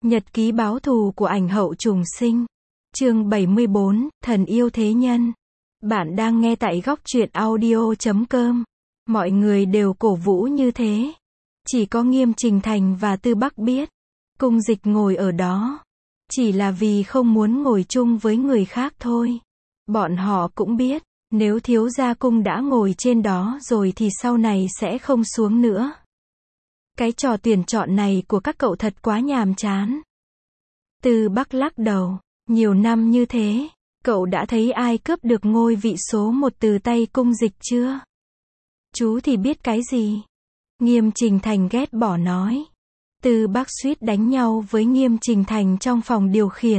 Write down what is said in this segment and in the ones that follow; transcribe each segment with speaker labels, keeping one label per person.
Speaker 1: Nhật ký báo thù của ảnh hậu trùng sinh. Chương 74, Thần yêu thế nhân. Bạn đang nghe tại góc truyện audio.com. Mọi người đều cổ vũ như thế. Chỉ có Nghiêm Trình Thành và Tư Bắc biết. Cung Dịch ngồi ở đó. Chỉ là vì không muốn ngồi chung với người khác thôi. Bọn họ cũng biết, nếu thiếu gia cung đã ngồi trên đó rồi thì sau này sẽ không xuống nữa. Cái trò tuyển chọn này của các cậu thật quá nhàm chán. Tư Bắc lắc đầu. Nhiều năm như thế, cậu đã thấy ai cướp được ngôi vị số 1 từ tay Cung Dịch chưa? Chú thì biết cái gì? Nghiêm Trình Thành ghét bỏ nói. Tư Bắc suýt đánh nhau với Nghiêm Trình Thành trong phòng điều khiển.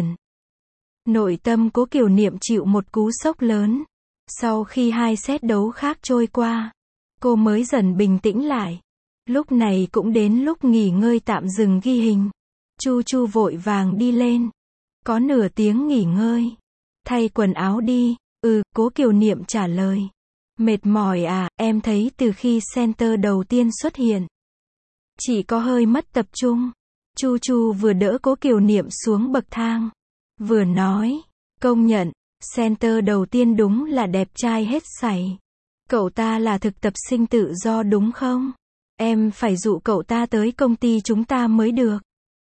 Speaker 1: Nội tâm Cố Kiều Niệm chịu một cú sốc lớn. Sau khi 2 set đấu khác trôi qua, cô mới dần bình tĩnh lại. Lúc này cũng đến lúc nghỉ ngơi tạm dừng ghi hình. Chu Chu vội vàng đi lên. Có nửa tiếng nghỉ ngơi. Thay quần áo đi. Cố Kiều Niệm trả lời. Mệt mỏi à, em thấy từ khi center đầu tiên xuất hiện, chỉ có hơi mất tập trung. Chu Chu vừa đỡ Cố Kiều Niệm xuống bậc thang, vừa nói, công nhận, center đầu tiên đúng là đẹp trai hết sảy. Cậu ta là thực tập sinh tự do đúng không? Em phải dụ cậu ta tới công ty chúng ta mới được.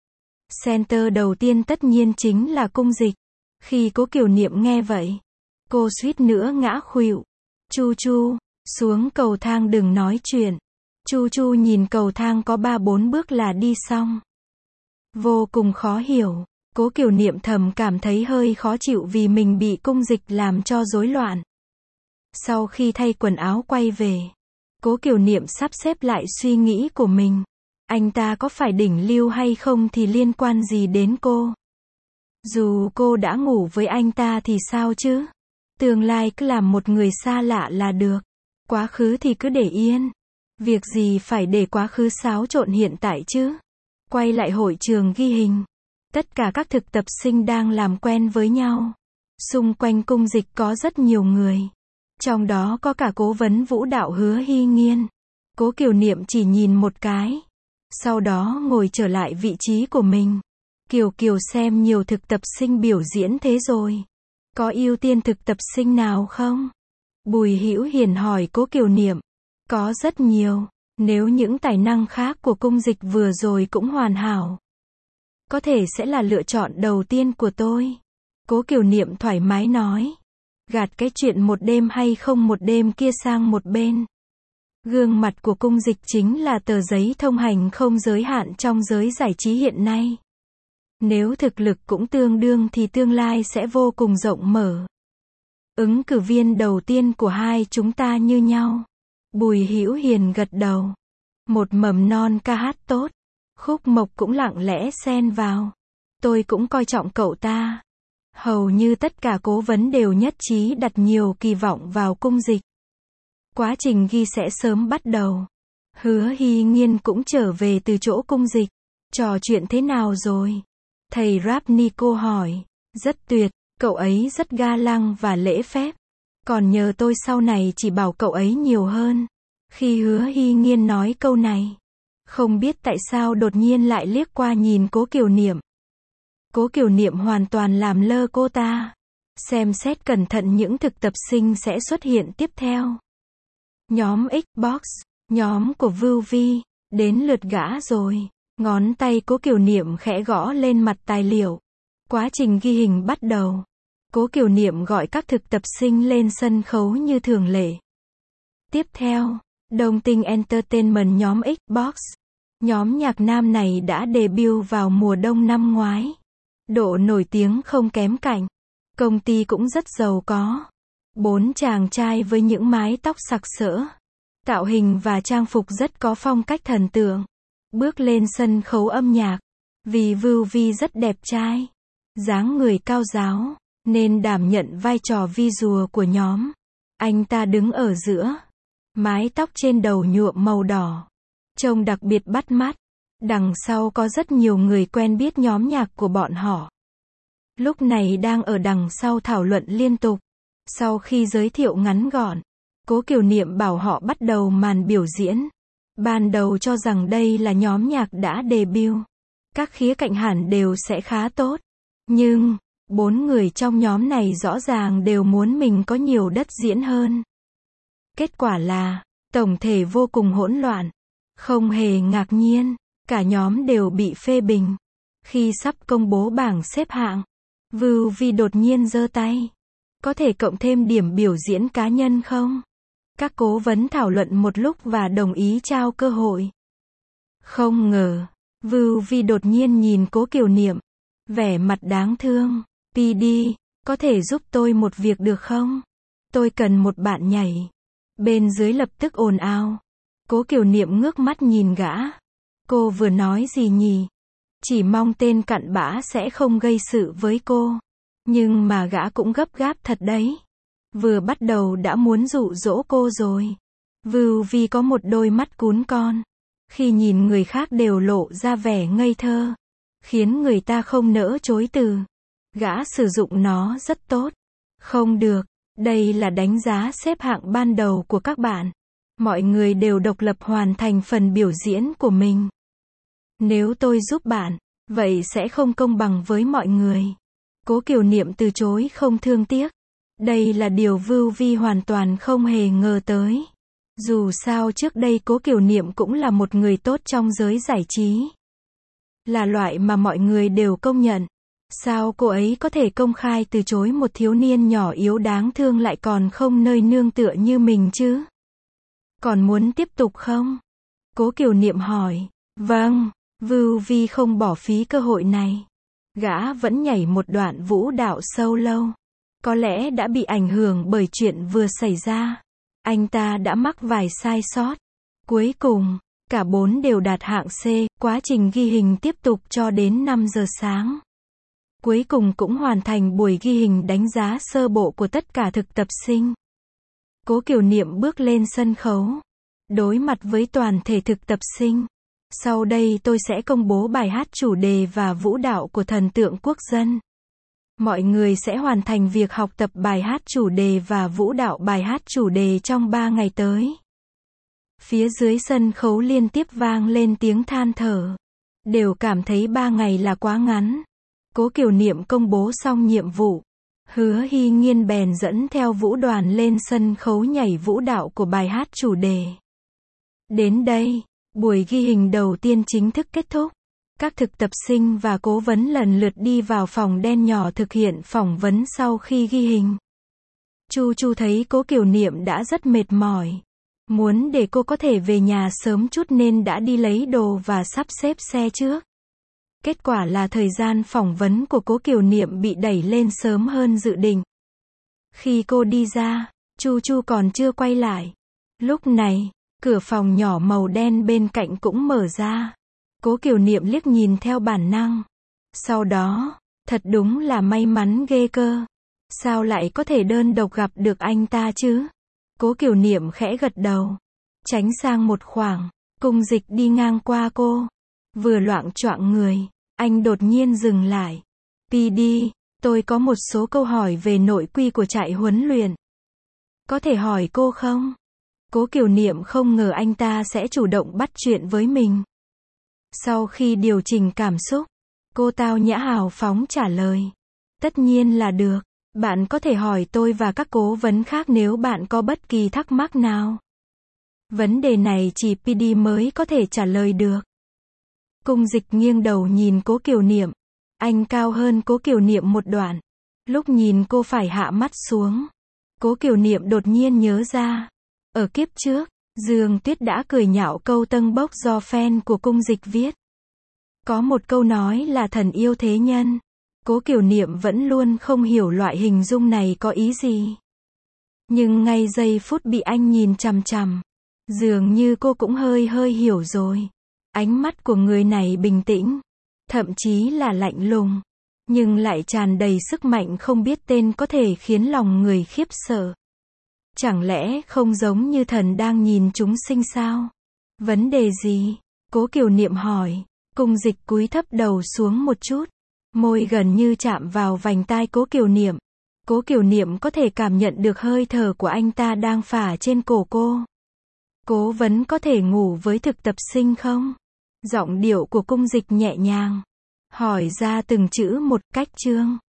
Speaker 1: Center đầu tiên tất nhiên chính là Cung Dịch. Khi Cố Kiều Niệm nghe vậy, cô suýt nữa ngã khuỵu. Chu Chu, xuống cầu thang đừng nói chuyện. Chu Chu nhìn cầu thang có 3-4 bước là đi xong. Vô cùng khó hiểu. Cố Kiều Niệm thầm cảm thấy hơi khó chịu vì mình bị Cung Dịch làm cho rối loạn. Sau khi thay quần áo quay về, Cố Kiều Niệm sắp xếp lại suy nghĩ của mình. Anh ta có phải đỉnh lưu hay không thì liên quan gì đến cô? Dù cô đã ngủ với anh ta thì sao chứ? Tương lai cứ làm một người xa lạ là được. Quá khứ thì cứ để yên. Việc gì phải để quá khứ xáo trộn hiện tại chứ? Quay lại hội trường ghi hình. Tất cả các thực tập sinh đang làm quen với nhau. Xung quanh Cung Dịch có rất nhiều người. Trong đó có cả cố vấn vũ đạo Hứa Hy Nghiên. Cố Kiều Niệm chỉ nhìn một cái. Sau đó ngồi trở lại vị trí của mình. Kiều Kiều xem nhiều thực tập sinh biểu diễn thế rồi. Có ưu tiên thực tập sinh nào không? Bùi Hữu Hiền hỏi Cố Kiều Niệm. Có rất nhiều. Nếu những tài năng khác của Cung Dịch vừa rồi cũng hoàn hảo, có thể sẽ là lựa chọn đầu tiên của tôi. Cố Kiều Niệm thoải mái nói. Gạt cái chuyện một đêm hay không một đêm kia sang một bên. Gương mặt của Cung Dịch chính là tờ giấy thông hành không giới hạn trong giới giải trí hiện nay. Nếu thực lực cũng tương đương thì tương lai sẽ vô cùng rộng mở. Ứng cử viên đầu tiên của hai chúng ta như nhau. Bùi Hữu Hiền gật đầu. Một mầm non ca hát tốt. Khúc Mộc cũng lặng lẽ xen vào. Tôi cũng coi trọng cậu ta. Hầu như tất cả cố vấn đều nhất trí đặt nhiều kỳ vọng vào Cung Dịch. Quá trình ghi sẽ sớm bắt đầu. Hứa Hy Nghiên cũng trở về từ chỗ Cung Dịch. Trò chuyện thế nào rồi? Thầy rap Nico hỏi. Rất tuyệt, cậu ấy rất ga lăng và lễ phép. Còn nhờ tôi sau này chỉ bảo cậu ấy nhiều hơn. Khi Hứa Hy Nghiên nói câu này, không biết tại sao đột nhiên lại liếc qua nhìn Cố Kiều Niệm. Cố Kiều Niệm hoàn toàn làm lơ cô ta. Xem xét cẩn thận những thực tập sinh sẽ xuất hiện tiếp theo. Nhóm Xbox, nhóm của Vưu Vi, đến lượt gã rồi. Ngón tay Cố Kiều Niệm khẽ gõ lên mặt tài liệu. Quá trình ghi hình bắt đầu. Cố Kiều Niệm gọi các thực tập sinh lên sân khấu như thường lệ. Tiếp theo, Đồng Tinh Entertainment nhóm Xbox. Nhóm nhạc nam này đã debut vào mùa đông năm ngoái. Độ nổi tiếng không kém cạnh. Công ty cũng rất giàu có. 4 chàng trai với những mái tóc sặc sỡ. Tạo hình và trang phục rất có phong cách thần tượng. Bước lên sân khấu âm nhạc. Vì Vưu Vi rất đẹp trai, dáng người cao ráo, nên đảm nhận vai trò visual của nhóm. Anh ta đứng ở giữa. Mái tóc trên đầu nhuộm màu đỏ. Trông đặc biệt bắt mắt. Đằng sau có rất nhiều người quen biết nhóm nhạc của bọn họ. Lúc này đang ở đằng sau thảo luận liên tục. Sau khi giới thiệu ngắn gọn, Cố Kiều Niệm bảo họ bắt đầu màn biểu diễn. Ban đầu cho rằng đây là nhóm nhạc đã debut. Các khía cạnh hẳn đều sẽ khá tốt. Nhưng, 4 người trong nhóm này rõ ràng đều muốn mình có nhiều đất diễn hơn. Kết quả là, tổng thể vô cùng hỗn loạn. Không hề ngạc nhiên, cả nhóm đều bị phê bình. Khi sắp công bố bảng xếp hạng, Vưu Vi đột nhiên giơ tay. Có thể cộng thêm điểm biểu diễn cá nhân không? Các cố vấn thảo luận một lúc và đồng ý trao cơ hội. Không ngờ, Vưu Vi đột nhiên nhìn Cố Kiều Niệm, vẻ mặt đáng thương. PD, có thể giúp tôi một việc được không? Tôi cần một bạn nhảy. Bên dưới lập tức ồn ào. Cố Kiều Niệm ngước mắt nhìn gã. Cô vừa nói gì nhỉ? Chỉ mong tên cặn bã sẽ không gây sự với cô. Nhưng mà gã cũng gấp gáp thật đấy. Vừa bắt đầu đã muốn dụ dỗ cô rồi. Vưu Vi có một đôi mắt cún con. Khi nhìn người khác đều lộ ra vẻ ngây thơ. Khiến người ta không nỡ chối từ. Gã sử dụng nó rất tốt. Không được. Đây là đánh giá xếp hạng ban đầu của các bạn. Mọi người đều độc lập hoàn thành phần biểu diễn của mình. Nếu tôi giúp bạn, vậy sẽ không công bằng với mọi người. Cố Kiều Niệm từ chối không thương tiếc. Đây là điều Vưu Vi hoàn toàn không hề ngờ tới. Dù sao trước đây Cố Kiều Niệm cũng là một người tốt trong giới giải trí. Là loại mà mọi người đều công nhận. Sao cô ấy có thể công khai từ chối một thiếu niên nhỏ yếu đáng thương lại còn không nơi nương tựa như mình chứ? Còn muốn tiếp tục không? Cố Kiều Niệm hỏi. Vâng, Vưu Vi không bỏ phí cơ hội này. Gã vẫn nhảy một đoạn vũ đạo solo. Có lẽ đã bị ảnh hưởng bởi chuyện vừa xảy ra. Anh ta đã mắc vài sai sót. Cuối cùng, cả 4 đều đạt hạng C. Quá trình ghi hình tiếp tục cho đến 5 giờ sáng. Cuối cùng cũng hoàn thành buổi ghi hình đánh giá sơ bộ của tất cả thực tập sinh. Cố Kiều Niệm bước lên sân khấu. Đối mặt với toàn thể thực tập sinh. Sau đây tôi sẽ công bố bài hát chủ đề và vũ đạo của thần tượng quốc dân. Mọi người sẽ hoàn thành việc học tập bài hát chủ đề và vũ đạo bài hát chủ đề trong 3 ngày tới. Phía dưới sân khấu liên tiếp vang lên tiếng than thở. Đều cảm thấy 3 ngày là quá ngắn. Cố Kiều Niệm công bố xong nhiệm vụ. Hứa Hy Nhiên bèn dẫn theo vũ đoàn lên sân khấu nhảy vũ đạo của bài hát chủ đề. Đến đây, buổi ghi hình đầu tiên chính thức kết thúc. Các thực tập sinh và cố vấn lần lượt đi vào phòng đen nhỏ thực hiện phỏng vấn sau khi ghi hình. Chu Chu thấy Cố Kiều Niệm đã rất mệt mỏi. Muốn để cô có thể về nhà sớm chút nên đã đi lấy đồ và sắp xếp xe trước. Kết quả là thời gian phỏng vấn của Cố Kiều Niệm bị đẩy lên sớm hơn dự định. Khi cô đi ra, Chu Chu còn chưa quay lại. Lúc này, cửa phòng nhỏ màu đen bên cạnh cũng mở ra. Cố Kiều Niệm liếc nhìn theo bản năng. Sau đó, thật đúng là may mắn ghê cơ. Sao lại có thể đơn độc gặp được anh ta chứ? Cố Kiều Niệm khẽ gật đầu. Tránh sang một khoảng, Cung Dịch đi ngang qua cô. Vừa loạng choạng người, anh đột nhiên dừng lại. PD, tôi có một số câu hỏi về nội quy của trại huấn luyện. Có thể hỏi cô không? Cố Kiều Niệm không ngờ anh ta sẽ chủ động bắt chuyện với mình. Sau khi điều chỉnh cảm xúc, cô tao nhã hào phóng trả lời. Tất nhiên là được, bạn có thể hỏi tôi và các cố vấn khác nếu bạn có bất kỳ thắc mắc nào. Vấn đề này chỉ PD mới có thể trả lời được. Cung Dịch nghiêng đầu nhìn Cố Kiều Niệm. Anh cao hơn Cố Kiều Niệm một đoạn. Lúc nhìn cô phải hạ mắt xuống. Cố Kiều Niệm đột nhiên nhớ ra. Ở kiếp trước, Dương Tuyết đã cười nhạo câu tâng bốc do fan của Cung Dịch viết. Có một câu nói là thần yêu thế nhân. Cố Kiều Niệm vẫn luôn không hiểu loại hình dung này có ý gì. Nhưng ngay giây phút bị anh nhìn chằm chằm, dường như cô cũng hơi hiểu rồi. Ánh mắt của người này bình tĩnh, thậm chí là lạnh lùng, nhưng lại tràn đầy sức mạnh không biết tên có thể khiến lòng người khiếp sợ. Chẳng lẽ không giống như thần đang nhìn chúng sinh sao? Vấn đề gì? Cố Kiều Niệm hỏi. Cung Dịch cúi thấp đầu xuống một chút. Môi gần như chạm vào vành tai Cố Kiều Niệm. Cố Kiều Niệm có thể cảm nhận được hơi thở của anh ta đang phả trên cổ cô. Cố vấn có thể ngủ với thực tập sinh không? Giọng điệu của Cung Dịch nhẹ nhàng. Hỏi ra từng chữ một cách chương.